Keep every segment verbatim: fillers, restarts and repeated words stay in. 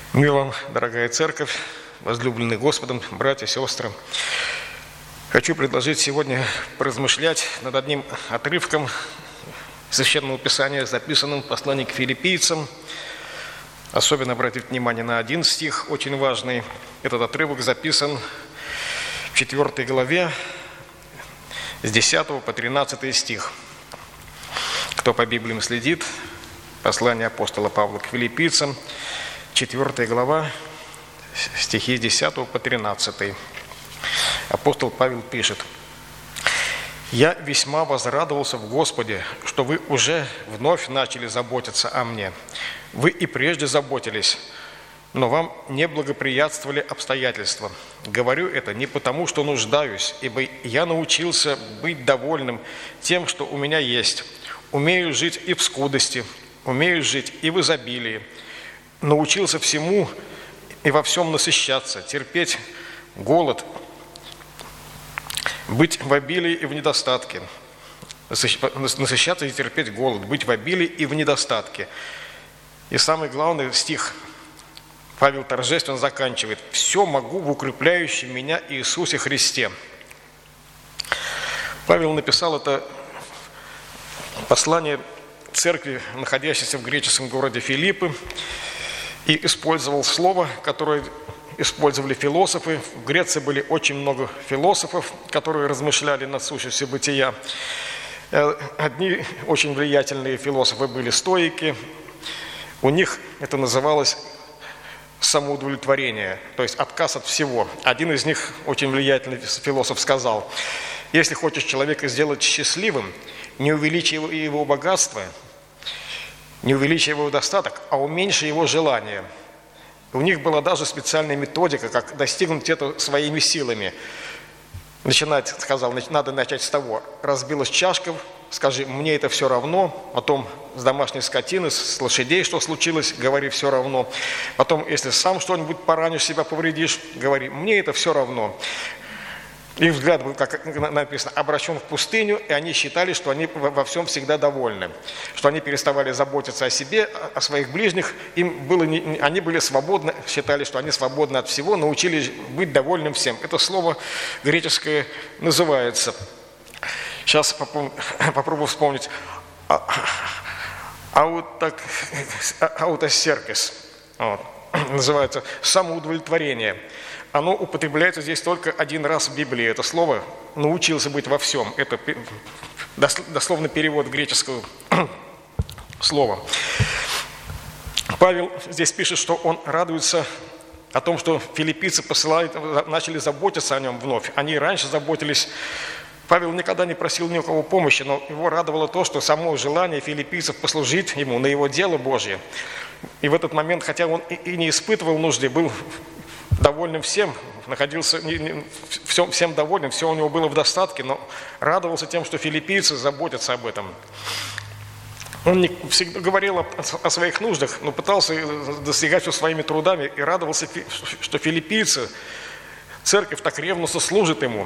Мир вам, дорогая церковь, возлюбленные Господом, братья, сестры. Хочу предложить сегодня поразмышлять над одним отрывком Священного Писания, записанным в послании к филиппийцам. Особенно обратить внимание на один стих, очень важный. Этот отрывок записан в четвёртой главе, с десятого по тринадцатый стих. Кто по Библиям следит, послание апостола Павла к филиппийцам, четвёртая глава, стихи с десятого по тринадцатый. Апостол Павел пишет: «Я весьма возрадовался в Господе, что вы уже вновь начали заботиться о мне. Вы и прежде заботились, но вам не благоприятствовали обстоятельства. Говорю это не потому, что нуждаюсь, ибо я научился быть довольным тем, что у меня есть. Умею жить и в скудости, умею жить и в изобилии. Научился всему и во всем насыщаться, терпеть голод, быть в обилии и в недостатке». Насыщаться и терпеть голод, быть в обилии и в недостатке. И самый главный стих Павел торжественно заканчивает: «Все могу в укрепляющем меня Иисусе Христе». Павел написал это послание церкви, находящейся в греческом городе Филиппы, и использовал слово, которое использовали философы. В Греции были очень много философов, которые размышляли над сущностью бытия. Одни очень влиятельные философы были стоики. У них это называлось самоудовлетворение, то есть отказ от всего. Один из них, очень влиятельный философ, сказал: если хочешь человека сделать счастливым, не увеличивай его богатство, не увеличивай его достаток, а уменьши его желание. У них была даже специальная методика, как достигнуть этого своими силами. Начинать, сказал, надо начать с того: разбилась чашка, скажи: мне это все равно. Потом с домашней скотины, с лошадей, что случилось, говори: все равно. Потом, если сам что-нибудь поранишь, себя повредишь, говори: мне это все равно. Их взгляд был, как написано, обращен в пустыню, и они считали, что они во всем всегда довольны, что они переставали заботиться о себе, о своих ближних, им было не, они были свободны, считали, что они свободны от всего, научились быть довольным всем. Это слово греческое называется, сейчас попробую, попробую вспомнить, аутосеркис, вот, называется самоудовлетворение. Оно употребляется здесь только один раз в Библии. Это слово «научился быть во всем». Это дословный перевод греческого слова. Павел здесь пишет, что он радуется о том, что филиппийцы посылают, начали заботиться о нем вновь. Они раньше заботились. Павел никогда не просил ни у кого помощи, но его радовало то, что само желание филиппийцев послужить ему на его дело Божье. И в этот момент, хотя он и не испытывал нужды, был довольным всем, находился не, не, всем, всем довольным, все у него было в достатке, но радовался тем, что филиппийцы заботятся об этом. Он не всегда говорил о, о своих нуждах, но пытался достигать все своими трудами и радовался, что филиппийцы, церковь так ревностно служит ему.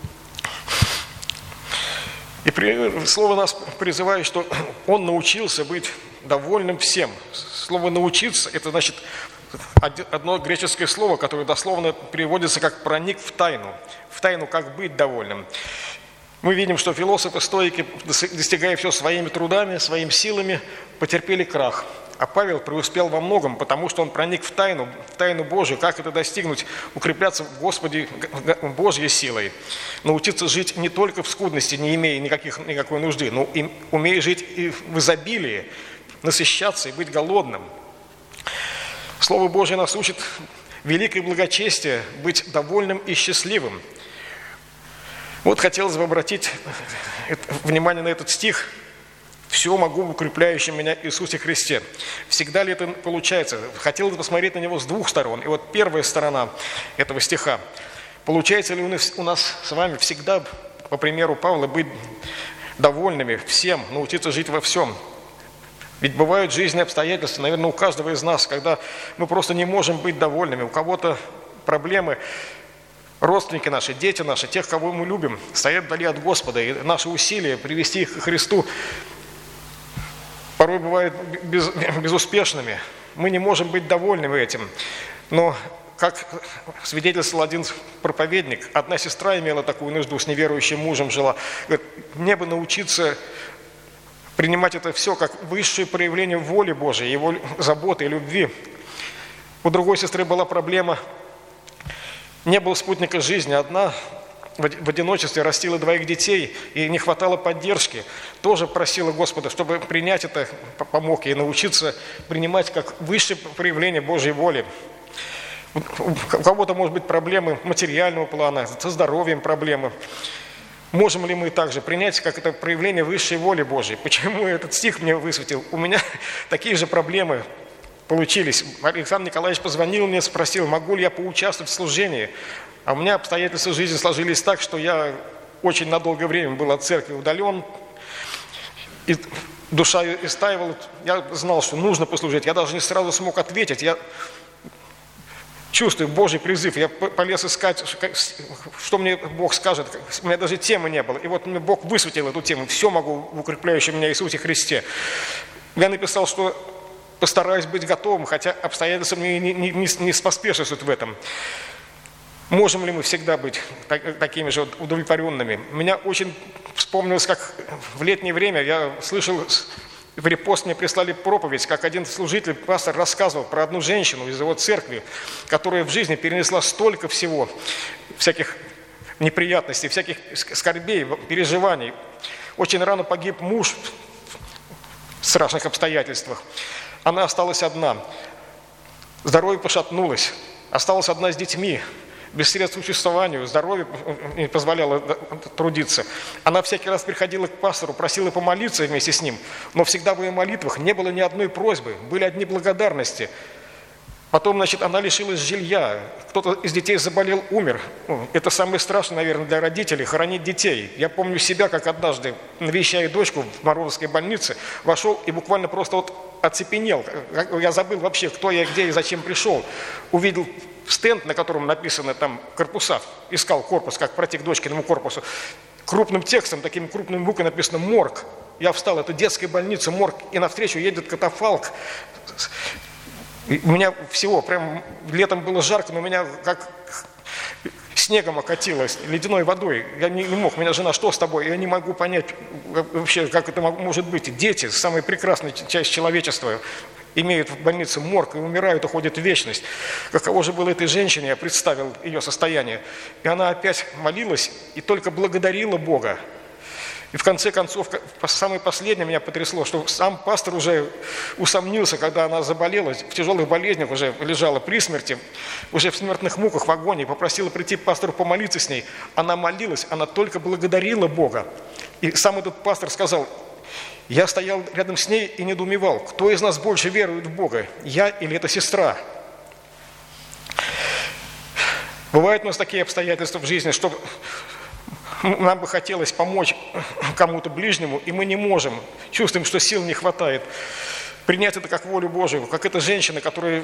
И при, слово нас призывает, что он научился быть довольным всем. Слово «научиться» – это значит одно греческое слово, которое дословно переводится как «проник в тайну», в тайну, как быть довольным. Мы видим, что философы, стоики, достигая все своими трудами, своими силами, потерпели крах. А Павел преуспел во многом, потому что он проник в тайну, в тайну Божию. Как это достигнуть? Укрепляться в Господе Божьей силой. Научиться жить не только в скудности, не имея никаких, никакой нужды, но и умея жить и в изобилии, насыщаться и быть голодным. Слово Божье нас учит великое благочестие, быть довольным и счастливым. Вот хотелось бы обратить внимание на этот стих: «Все могу в укрепляющем меня Иисусе Христе». Всегда ли это получается? Хотелось бы посмотреть на него с двух сторон. И вот первая сторона этого стиха. Получается ли у нас с вами всегда, по примеру Павла, быть довольными всем, научиться жить во всем? Ведь бывают жизненные обстоятельства, наверное, у каждого из нас, когда мы просто не можем быть довольными. У кого-то проблемы, родственники наши, дети наши, тех, кого мы любим, стоят вдали от Господа. И наши усилия привести их к Христу порой бывают без, безуспешными. мы не можем быть довольны этим. Но, как свидетельствовал один проповедник, одна сестра имела такую нужду, с неверующим мужем жила. Говорит, мне бы научиться принимать это все как высшее проявление воли Божией, Его заботы и любви. У другой сестры была проблема, не было спутника жизни, одна в одиночестве растила двоих детей, и не хватало поддержки. Тоже просила Господа, чтобы принять это, помог ей научиться принимать как высшее проявление Божьей воли. У кого-то, может быть, проблемы материального плана, со здоровьем проблемы. Можем ли мы также принять как это проявление высшей воли Божьей? Почему этот стих мне высветил? У меня такие же проблемы получились. Александр Николаевич позвонил мне, спросил, могу ли я поучаствовать в служении. А у меня обстоятельства жизни сложились так, что я очень на долгое время был от церкви удален. И душа истаивала. Я знал, что нужно послужить. Я даже не сразу смог ответить. Я чувствую Божий призыв. Я полез искать, что мне Бог скажет. У меня даже темы не было. И вот мне Бог высветил эту тему. Все могу в укрепляющем меня Иисусе Христе. Я написал, что постараюсь быть готовым, хотя обстоятельства мне не, не, не, не споспешествуют в этом. Можем ли мы всегда быть так, такими же удовлетворенными? Меня очень вспомнилось, как в летнее время я слышал, в репост мне прислали проповедь, как один служитель, пастор, рассказывал про одну женщину из его церкви, которая в жизни перенесла столько всего, всяких неприятностей, всяких скорбей, переживаний. Очень рано погиб муж в страшных обстоятельствах. Она осталась одна. Здоровье пошатнулось. Осталась одна с детьми. Без средств к существованию, здоровье не позволяло трудиться. Она всякий раз приходила к пастору, просила помолиться вместе с ним, но всегда в ее молитвах не было ни одной просьбы, были одни благодарности. Потом, значит, она лишилась жилья, кто-то из детей заболел, умер. Это самое страшное, наверное, для родителей – хоронить детей. Я помню себя, как однажды, навещая дочку в Морозовской больнице, вошел и буквально просто вот оцепенел. Я забыл вообще, кто я, где и зачем пришел. Увидел стенд, на котором написано там корпуса, искал корпус, как пройти к дочкиному корпусу. Крупным текстом, таким крупным буквой написано «Морг». Я встал, это детская больница, морг, и навстречу едет катафалк. И у меня всего, прям летом было жарко, но меня как снегом окатилось, ледяной водой. Я не, не мог, меня жена, что с тобой? Я не могу понять вообще, как это может быть. Дети, самая прекрасная часть человечества, имеют в больнице морг и умирают, уходят в вечность. Каково же было этой женщине, я представил ее состояние. И она опять молилась и только благодарила Бога. И в конце концов, самое последнее меня потрясло, что сам пастор уже усомнился, когда она заболела, в тяжелых болезнях уже лежала при смерти, уже в смертных муках в агонии, попросила прийти пастору помолиться с ней. Она молилась, она только благодарила Бога. И сам этот пастор сказал, я стоял рядом с ней и недоумевал, кто из нас больше верует в Бога, я или эта сестра? Бывают у нас такие обстоятельства в жизни, что нам бы хотелось помочь кому-то ближнему, и мы не можем, чувствуем, что сил не хватает. Принять это как волю Божию, как эта женщина, которая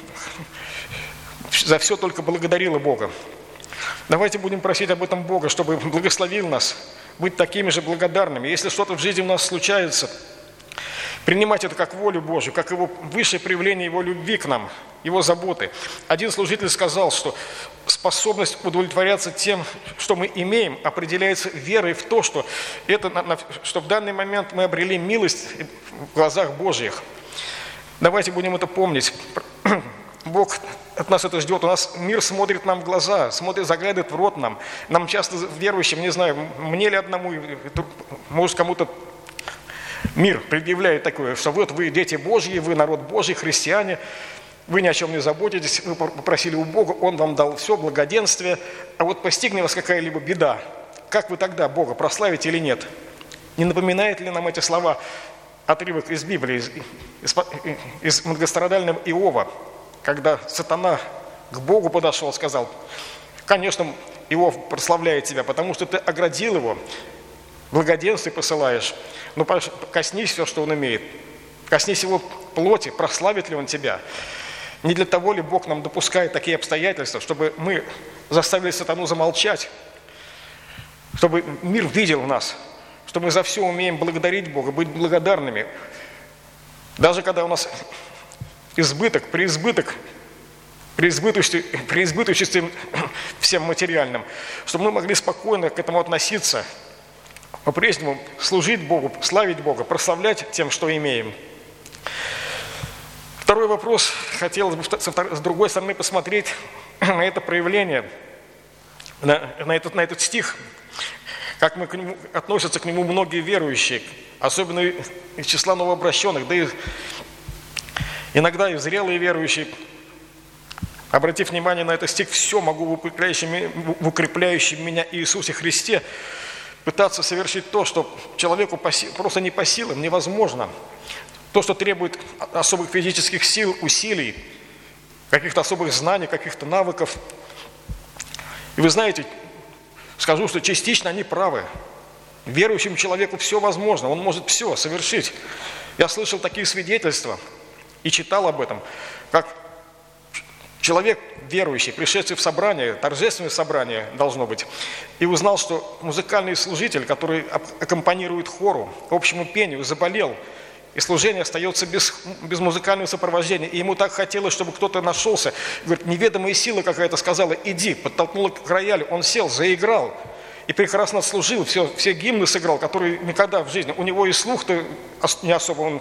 за все только благодарила Бога. Давайте будем просить об этом Бога, чтобы благословил нас, быть такими же благодарными. Если что-то в жизни у нас случается, принимать это как волю Божию, как его высшее проявление Его любви к нам, Его заботы. Один служитель сказал, что способность удовлетворяться тем, что мы имеем, определяется верой в то, что, это, что в данный момент мы обрели милость в глазах Божьих. Давайте будем это помнить. Бог от нас это ждет. У нас мир смотрит нам в глаза, смотрит, заглядывает в рот нам. Нам часто верующим, не знаю, мне ли одному, может кому-то мир предъявляет такое, что вот вы дети Божьи, вы народ Божий, христиане, вы ни о чем не заботитесь, вы попросили у Бога, Он вам дал все, благоденствие, а вот постигнет вас какая-либо беда. Как вы тогда Бога прославите или нет? Не напоминает ли нам эти слова отрывок из Библии, из, из, из многострадального Иова, когда сатана к Богу подошел, сказал, конечно, Иов прославляет тебя, потому что ты оградил его, благоденствие посылаешь, но коснись все, что он имеет, коснись его плоти, прославит ли он тебя. Не для того ли Бог нам допускает такие обстоятельства, чтобы мы заставили сатану замолчать, чтобы мир видел нас, что мы за все умеем благодарить Бога, быть благодарными. Даже когда у нас избыток, преизбыток, преизбыточестве, преизбыточестве всем материальным, чтобы мы могли спокойно к этому относиться, по-прежнему служить Богу, славить Бога, прославлять тем, что имеем. Второй вопрос, хотелось бы с другой стороны посмотреть на это проявление, на, на, этот, на этот стих, как мы к нему, относятся к нему многие верующие, особенно из числа новообращенных, да и иногда и зрелые верующие. Обратив внимание на этот стих, все могу в укрепляющем, в укрепляющем меня Иисусе Христе пытаться совершить то, что человеку просто не по силам, невозможно. То, что требует особых физических сил, усилий, каких-то особых знаний, каких-то навыков. И вы знаете, скажу, что частично они правы. Верующему человеку все возможно, он может все совершить. Я слышал такие свидетельства и читал об этом, как человек верующий, пришедший в собрание, торжественное собрание должно быть, и узнал, что музыкальный служитель, который аккомпанирует хору, общему пению, заболел, и служение остается без, без музыкального сопровождения. И ему так хотелось, чтобы кто-то нашелся. Говорит, неведомая сила какая-то сказала, иди, подтолкнула к роялю. Он сел, заиграл и прекрасно служил, все, все гимны сыграл, которые никогда в жизни. У него и слух-то не особо он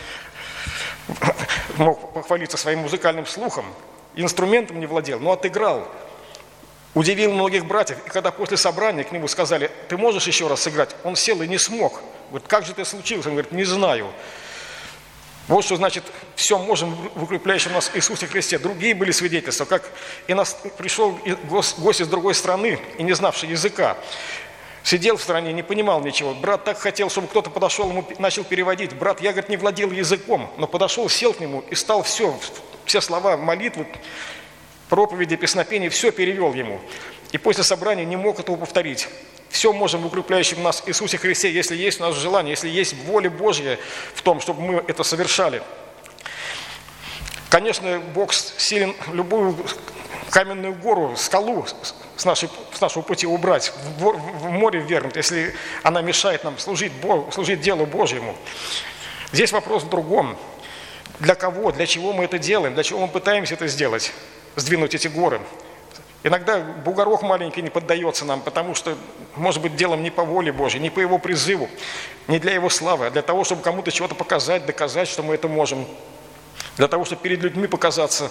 мог похвалиться своим музыкальным слухом. Инструментом не владел, но отыграл. Удивил многих братьев. И когда после собрания к нему сказали, ты можешь еще раз сыграть? Он сел и не смог. Говорит, как же это случилось? Он говорит, не знаю. Вот что значит, все можем в укрепляющем нас Иисусе Христе. Другие были свидетельства, как и нас пришел гость из другой страны, и не знавший языка. Сидел в стране, не понимал ничего. Брат так хотел, чтобы кто-то подошел, ему начал переводить. Брат, я, говорит, не владел языком, но подошел, сел к нему и стал все, все слова молитвы, проповеди, песнопения, все перевел ему. И после собрания не мог этого повторить. Все можем в укрепляющем нас Иисусе Христе, если есть у нас желание, если есть воля Божья в том, чтобы мы это совершали. Конечно, Бог силен любую каменную гору, скалу с, нашей, с нашего пути убрать, в, в море ввергнуть, если она мешает нам служить, Богу, служить делу Божьему. Здесь вопрос в другом. Для кого, для чего мы это делаем, для чего мы пытаемся это сделать, сдвинуть эти горы. Иногда бугорок маленький не поддается нам, потому что, может быть, делом не по воле Божьей, не по Его призыву, не для Его славы, а для того, чтобы кому-то чего-то показать, доказать, что мы это можем, для того, чтобы перед людьми показаться.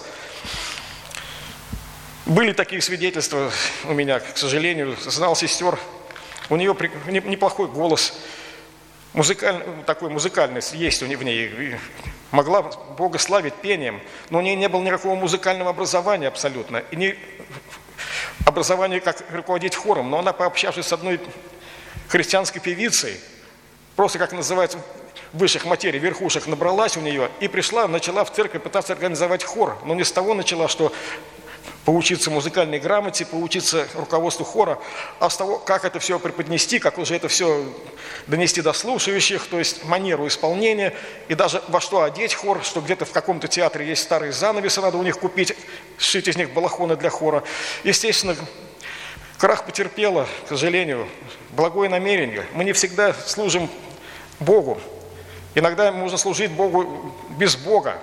Были такие свидетельства у меня, к сожалению, знал сестер, у нее неплохой голос, музыкальный, такой музыкальность есть в ней, могла Бога славить пением, но у нее не было никакого музыкального образования абсолютно, и не образование, как руководить хором, но она, пообщавшись с одной христианской певицей, просто, как называется, высших материй, верхушек, набралась у нее и пришла, начала в церковь пытаться организовать хор, но не с того начала, что поучиться музыкальной грамоте, поучиться руководству хора, а с того, как это все преподнести, как уже это все донести до слушающих, то есть манеру исполнения, и даже во что одеть хор, что где-то в каком-то театре есть старые занавесы, надо у них купить, сшить из них балахоны для хора. Естественно, крах потерпела, к сожалению, благое намерение. Мы не всегда служим Богу. Иногда можно служить Богу без Бога,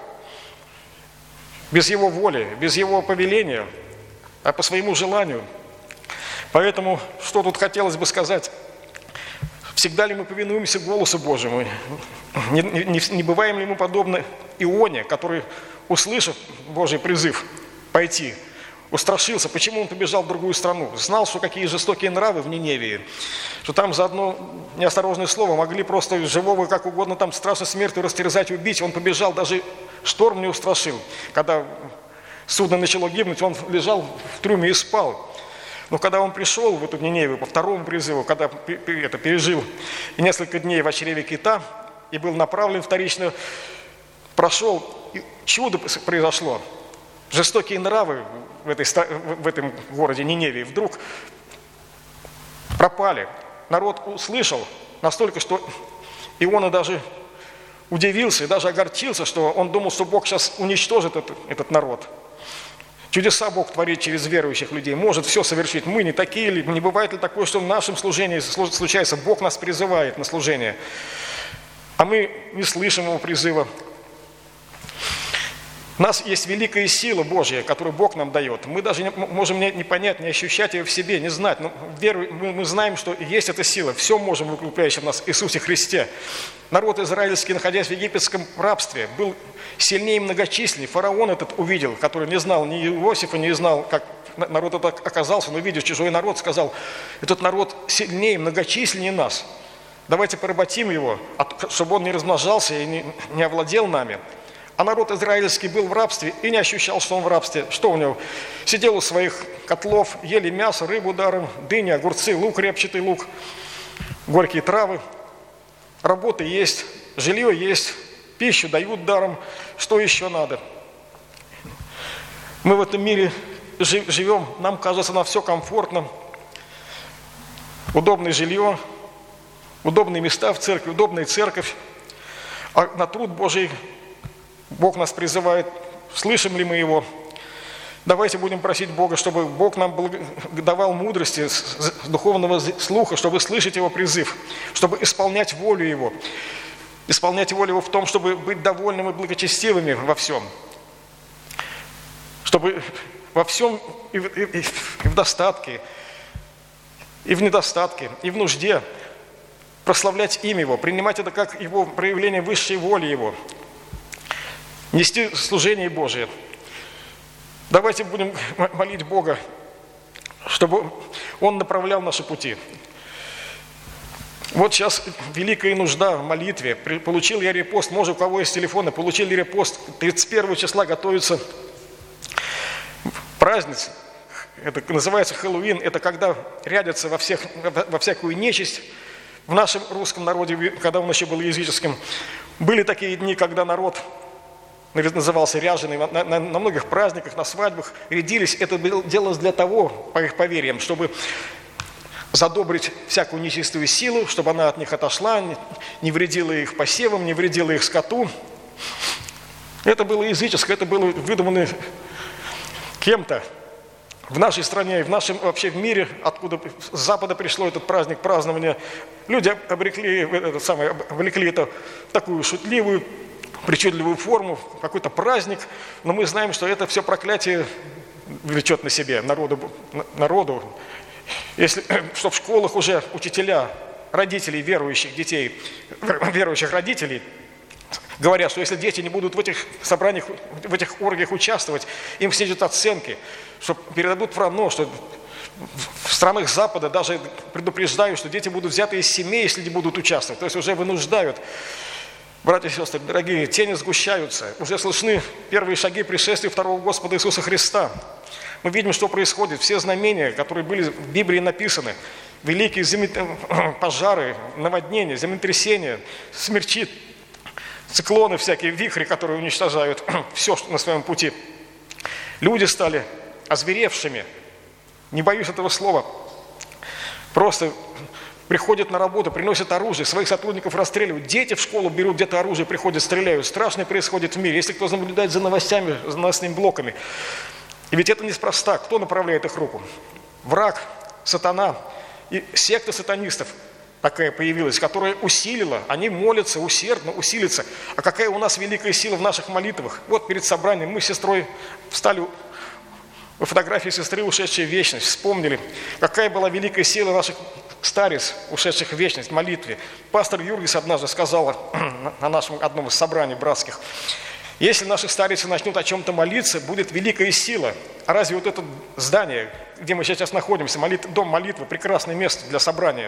без Его воли, без Его повеления, а по своему желанию. Поэтому, что тут хотелось бы сказать? Всегда ли мы повинуемся голосу Божьему? Не, не, не бываем ли мы подобны Ионе, который, услышав Божий призыв пойти, устрашился, почему он побежал в другую страну? Знал, что какие жестокие нравы в Ниневии, что там за одно неосторожное слово могли просто живого как угодно там страшно смертью растерзать, убить. Он побежал, даже шторм не устрашил. Когда судно начало гибнуть, он лежал в трюме и спал. Но когда он пришел в эту Ниневию по второму призыву, когда это пережил и несколько дней в чреве кита, и был направлен вторично, прошел, и чудо произошло. Жестокие нравы в, этой, в этом городе Ниневии вдруг пропали. Народ услышал настолько, что Иона даже удивился и даже огорчился, что он думал, что Бог сейчас уничтожит этот, этот народ. Чудеса Бог творит через верующих людей, может все совершить. Мы не такие ли, не бывает ли такое, что в нашем служении случается, Бог нас призывает на служение, а мы не слышим Его призыва. У нас есть великая сила Божья, которую Бог нам дает. Мы даже не можем не, не понять, не ощущать ее в себе, не знать. Но веру, мы, мы знаем, что есть эта сила. Все можем в укрепляющем нас Иисусе Христе. Народ израильский, находясь в египетском рабстве, был сильнее и многочисленнее. Фараон этот увидел, который не знал ни Иосифа, не знал, как народ этот оказался, но видя чужой народ, сказал: этот народ сильнее и многочисленнее нас. Давайте поработим его, чтобы он не размножался и не, не овладел нами. А народ израильский был в рабстве и не ощущал, что он в рабстве. Что у него? Сидел у своих котлов, ели мясо, рыбу даром, дыни, огурцы, лук, репчатый лук, горькие травы. Работа есть, жилье есть, пищу дают даром. Что еще надо? Мы в этом мире живем, нам кажется, на все комфортно. Удобное жилье, удобные места в церкви, удобная церковь. А на труд Божий Бог нас призывает, слышим ли мы Его. Давайте будем просить Бога, чтобы Бог нам давал мудрости, духовного слуха, чтобы слышать Его призыв, чтобы исполнять волю Его. Исполнять волю Его в том, чтобы быть довольными и благочестивыми во всем. Чтобы во всем и в, и, и в достатке, и в недостатке, и в нужде прославлять имя Его, принимать это как Его проявление высшей воли Его. Нести служение Божие. Давайте будем молить Бога, чтобы Он направлял наши пути. Вот сейчас великая нужда в молитве. Получил я репост, может, у кого есть телефоны, получили репост. тридцать первого числа готовится праздник. Это называется Хэллоуин. Это когда рядятся во, всех, во всякую нечисть. В нашем русском народе, когда он еще был языческим, были такие дни, когда народ назывался ряженый, на, на, на многих праздниках, на свадьбах рядились. Это делалось для того, по их поверьям, чтобы задобрить всякую нечистую силу, чтобы она от них отошла, не, не вредила их посевам, не вредила их скоту. Это было языческое, это было выдумано кем-то в нашей стране и в нашем вообще в мире, откуда с Запада пришло этот праздник празднования. Люди обрекли, это самое, облекли это в такую шутливую, причудливую форму, какой-то праздник, но мы знаем, что это все проклятие влечет на себе народу, народу. Если, что в школах уже учителя, родители верующих детей, верующих родителей, говорят, что если дети не будут в этих собраниях, в этих оргиях участвовать, им снизят оценки, что передадут в равно, что в странах Запада даже предупреждают, что дети будут взяты из семей, если не будут участвовать, то есть уже вынуждают. Братья и сестры, дорогие, тени сгущаются, уже слышны первые шаги пришествия второго Господа Иисуса Христа. Мы видим, что происходит. Все знамения, которые были в Библии написаны, великие землет... пожары, наводнения, землетрясения, смерчи, циклоны всякие, вихри, которые уничтожают все на своем пути. Люди стали озверевшими, не боюсь этого слова, просто приходят на работу, приносят оружие, своих сотрудников расстреливают. Дети в школу берут где-то оружие, приходят, стреляют. Страшное происходит в мире. Если кто наблюдает за новостями, за новостными блоками. И ведь это неспроста. Кто направляет их руку? Враг, сатана. И секта сатанистов такая появилась, которая усилила. Они молятся усердно, усилится. А какая у нас великая сила в наших молитвах. Вот перед собранием мы с сестрой встали в фотографии сестры, ушедшей в вечность. Вспомнили, какая была великая сила наших старец, ушедших в вечность, в молитве. Пастор Юргис однажды сказал на нашем одном из собраний братских: если наши старицы начнут о чем-то молиться, будет великая сила. А разве вот это здание, где мы сейчас находимся, молит... дом молитвы, прекрасное место для собрания,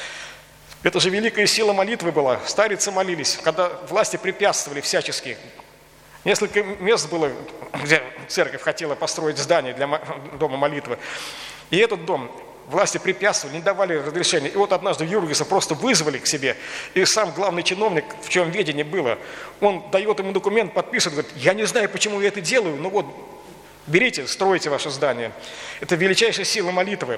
это же великая сила молитвы была. Старицы молились, когда власти препятствовали всячески. Несколько мест было, где церковь хотела построить здание для дома молитвы. И этот дом власти препятствовали, не давали разрешения. И вот однажды Юргиса просто вызвали к себе. И сам главный чиновник, в чем ведение было, он дает ему документ, подписывает, говорит: я не знаю, почему я это делаю, но вот берите, стройте ваше здание. Это величайшая сила молитвы.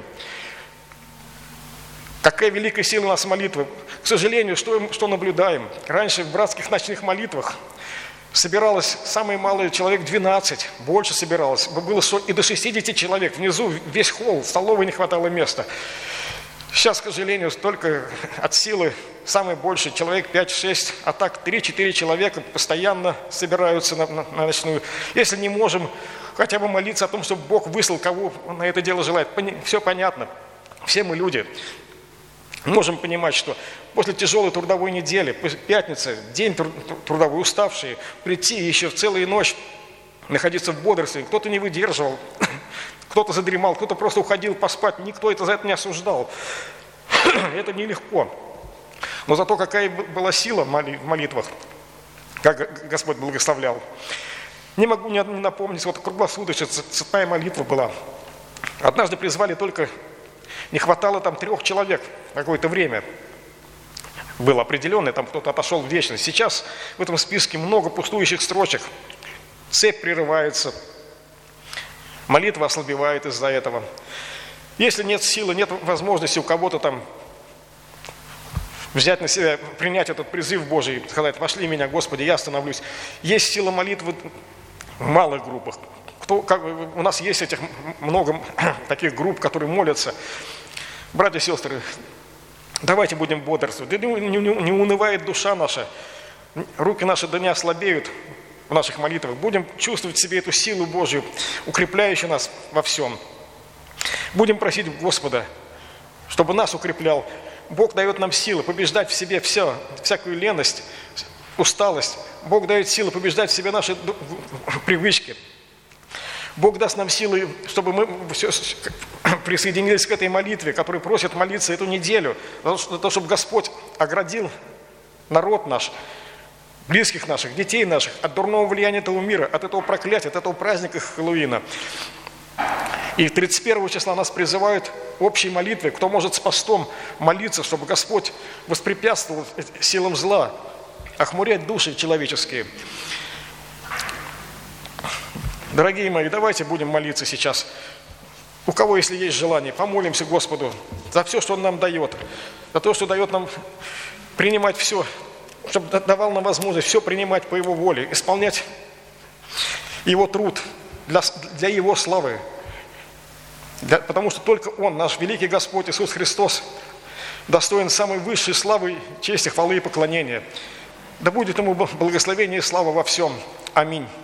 Какая великая сила у нас молитвы. К сожалению, что, что наблюдаем? Раньше в братских ночных молитвах собиралось самое малое человек двенадцать, больше собиралось. Было и до шестидесяти человек. Внизу весь холл, в столовой не хватало места. Сейчас, к сожалению, только от силы самый больший человек пять-шесть, а так три-четыре человека постоянно собираются на, на, на ночную. Если не можем хотя бы молиться о том, чтобы Бог выслал, кого на это дело желает. Все понятно. Все мы люди. Можем понимать, что после тяжелой трудовой недели, пятница, день трудовой, уставшие, прийти еще в целую ночь, находиться в бодрстве. Кто-то не выдерживал, кто-то задремал, кто-то просто уходил поспать. Никто это за это не осуждал. Это нелегко. Но зато какая была сила в молитвах, как Господь благословлял. Не могу не напомнить, вот круглосуточная цепная молитва была. Однажды призвали только, не хватало там трех человек какое-то время. Было определенное, там кто-то отошел в вечность. Сейчас в этом списке много пустующих строчек. Цепь прерывается, молитва ослабевает из-за этого. Если нет силы, нет возможности у кого-то там взять на себя, принять этот призыв Божий, сказать: «Пошли меня, Господи, я остановлюсь». Есть сила молитвы в малых группах. Кто, как, у нас есть этих много таких групп, которые молятся. Братья и сестры, давайте будем бодрствовать. Да не, не, не унывает душа наша, руки наши да не ослабеют в наших молитвах. Будем чувствовать в себе эту силу Божию, укрепляющую нас во всем. Будем просить Господа, чтобы нас укреплял. Бог дает нам силы побеждать в себе все, всякую леность, усталость. Бог дает силы побеждать в себе наши привычки. Бог даст нам силы, чтобы мы все присоединились к этой молитве, которая просит молиться эту неделю, для того, чтобы Господь оградил народ наш, близких наших, детей наших от дурного влияния этого мира, от этого проклятия, от этого праздника Хэллоуина. И тридцать первого числа нас призывают общей молитвой, кто может с постом молиться, чтобы Господь воспрепятствовал силам зла, охмурять души человеческие. Дорогие мои, давайте будем молиться сейчас. У кого, если есть желание, помолимся Господу за все, что Он нам дает, за то, что дает нам принимать все, чтобы давал нам возможность все принимать по Его воле, исполнять Его труд для, для Его славы. Для, потому что только Он, наш великий Господь Иисус Христос, достоин самой высшей славы, чести, хвалы и поклонения. Да будет Ему благословение и слава во всем. Аминь.